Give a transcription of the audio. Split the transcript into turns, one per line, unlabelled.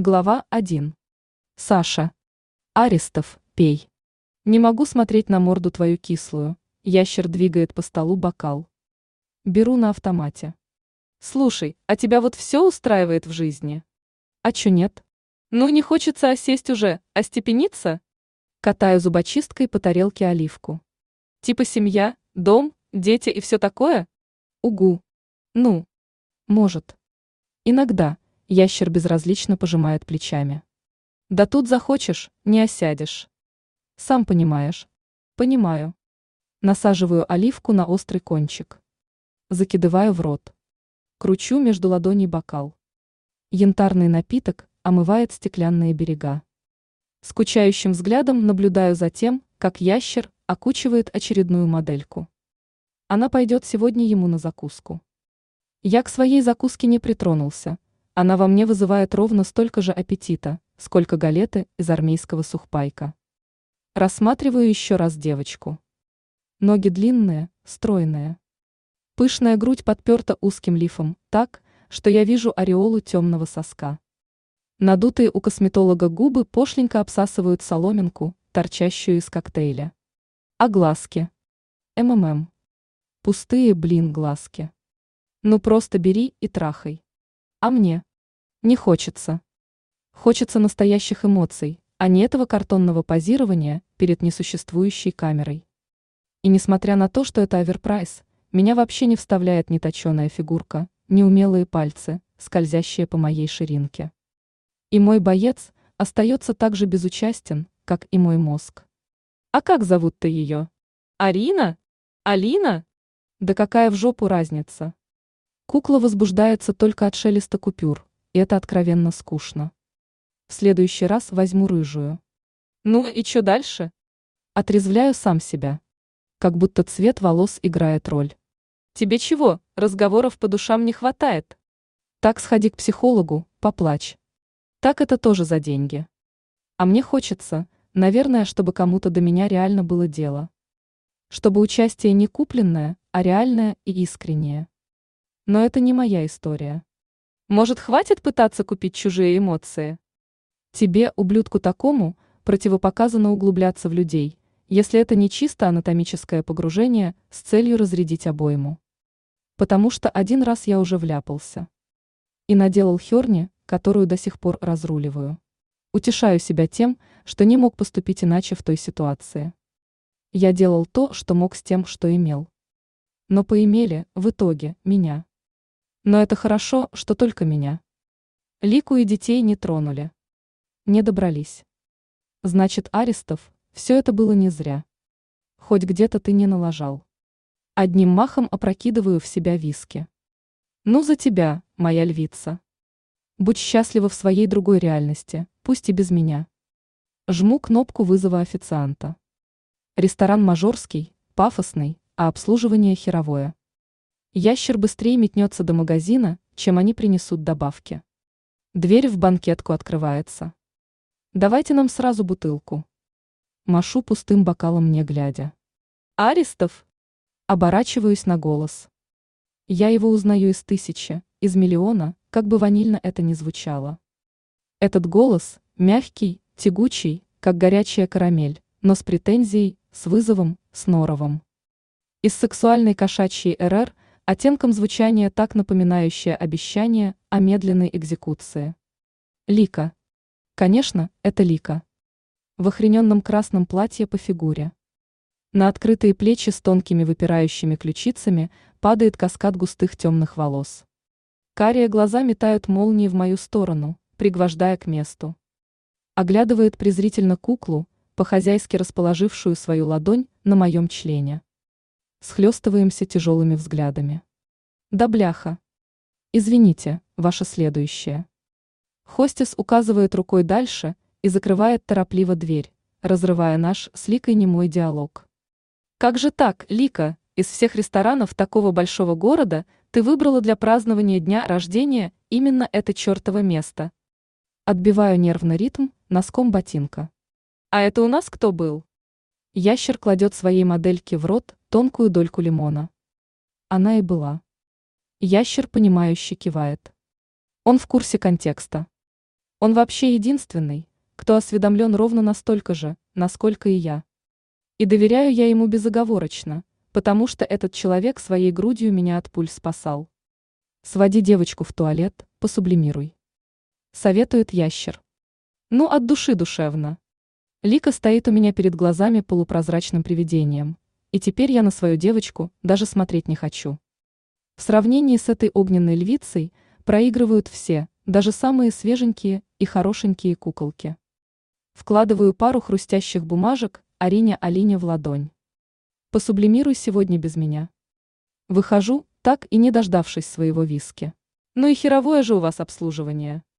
Глава 1. Саша. Аристов, пей. Не могу смотреть на морду твою кислую. Ящер двигает по столу бокал. Беру на автомате. Слушай, а тебя вот все устраивает в жизни? А чё нет? Ну не хочется осесть уже, остепениться? Катаю зубочисткой по тарелке оливку. Типа семья, дом, дети и все такое? Угу. Ну, может. Иногда. Ящер безразлично пожимает плечами. Да тут захочешь, не осядешь. Сам понимаешь. Понимаю. Насаживаю оливку на острый кончик. Закидываю в рот. Кручу между ладоней бокал. Янтарный напиток омывает стеклянные берега. Скучающим взглядом наблюдаю за тем, как ящер окучивает очередную модельку. Она пойдет сегодня ему на закуску. Я к своей закуске не притронулся. Она во мне вызывает ровно столько же аппетита, сколько галеты из армейского сухпайка. Рассматриваю еще раз девочку. Ноги длинные, стройные. Пышная грудь подперта узким лифом, так, что я вижу ореолу темного соска. Надутые у косметолога губы пошленько обсасывают соломинку, торчащую из коктейля. А глазки? МММ. Пустые, глазки. Ну просто бери и трахай. А мне? Не хочется. Хочется настоящих эмоций, а не этого картонного позирования перед несуществующей камерой. И несмотря на то, что это оверпрайс, меня вообще не вставляет ни точеная фигурка, ни умелые пальцы, скользящие по моей ширинке. И мой боец остается так же безучастен, как и мой мозг. А как зовут-то ее? Арина? Алина? Да какая в жопу разница? Кукла возбуждается только от шелеста купюр, и это откровенно скучно. В следующий раз возьму рыжую. Ну и что дальше? Отрезвляю сам себя. Как будто цвет волос играет роль. Тебе чего, разговоров по душам не хватает? Так сходи к психологу, поплачь. Так это тоже за деньги. А мне хочется, наверное, чтобы кому-то до меня реально было дело. Чтобы участие не купленное, а реальное и искреннее. Но это не моя история. Может, хватит пытаться купить чужие эмоции? Тебе, ублюдку такому, противопоказано углубляться в людей, если это не чисто анатомическое погружение с целью разрядить обойму. Потому что один раз я уже вляпался. И наделал херни, которую до сих пор разруливаю. Утешаю себя тем, что не мог поступить иначе в той ситуации. Я делал то, что мог с тем, что имел. Но поимели, в итоге, меня. Но это хорошо, что только меня. Лику и детей не тронули. Не добрались. Значит, Аристов, все это было не зря. Хоть где-то ты не налажал. Одним махом опрокидываю в себя виски. Ну за тебя, моя львица. Будь счастлива в своей другой реальности, пусть и без меня. Жму кнопку вызова официанта. Ресторан мажорский, пафосный, а обслуживание херовое. Ящер быстрее метнется до магазина, чем они принесут добавки. Дверь в банкетку открывается. Давайте нам сразу бутылку. Машу пустым бокалом не глядя. Аристов? Оборачиваюсь на голос. Я его узнаю из тысячи, из миллиона, как бы ванильно это ни звучало. Этот голос мягкий, тягучий, как горячая карамель, но с претензией, с вызовом, с норовом. Из сексуальной кошачьей РР оттенком звучания так напоминающее обещание о медленной экзекуции. Лика. Конечно, это Лика. В охрененном красном платье по фигуре. На открытые плечи с тонкими выпирающими ключицами падает каскад густых темных волос. Карие глаза метают молнии в мою сторону, пригвождая к месту. Оглядывает презрительно куклу, по-хозяйски расположившую свою ладонь на моем члене. Схлестываемся тяжелыми взглядами. Да бляха. Извините, ваше следующее. Хостес указывает рукой дальше и закрывает торопливо дверь, разрывая наш с Ликой немой диалог. Как же так, Лика, из всех ресторанов такого большого города ты выбрала для празднования дня рождения именно это чертово место? Отбиваю нервный ритм носком ботинка. А это у нас кто был? Ящер кладет своей модельке в рот тонкую дольку лимона. Она и была. Ящер, понимающе кивает. Он в курсе контекста. Он вообще единственный, кто осведомлен ровно настолько же, насколько и я. И доверяю я ему безоговорочно, потому что этот человек своей грудью меня от пуль спасал. Своди девочку в туалет, посублимируй. Советует ящер. Ну, от души душевно. Лика стоит у меня перед глазами полупрозрачным привидением, и теперь я на свою девочку даже смотреть не хочу. В сравнении с этой огненной львицей проигрывают все, даже самые свеженькие и хорошенькие куколки. Вкладываю пару хрустящих бумажек Алине в ладонь. Посублимируй сегодня без меня. Выхожу, так и не дождавшись своего виски. Ну и херовое же у вас обслуживание.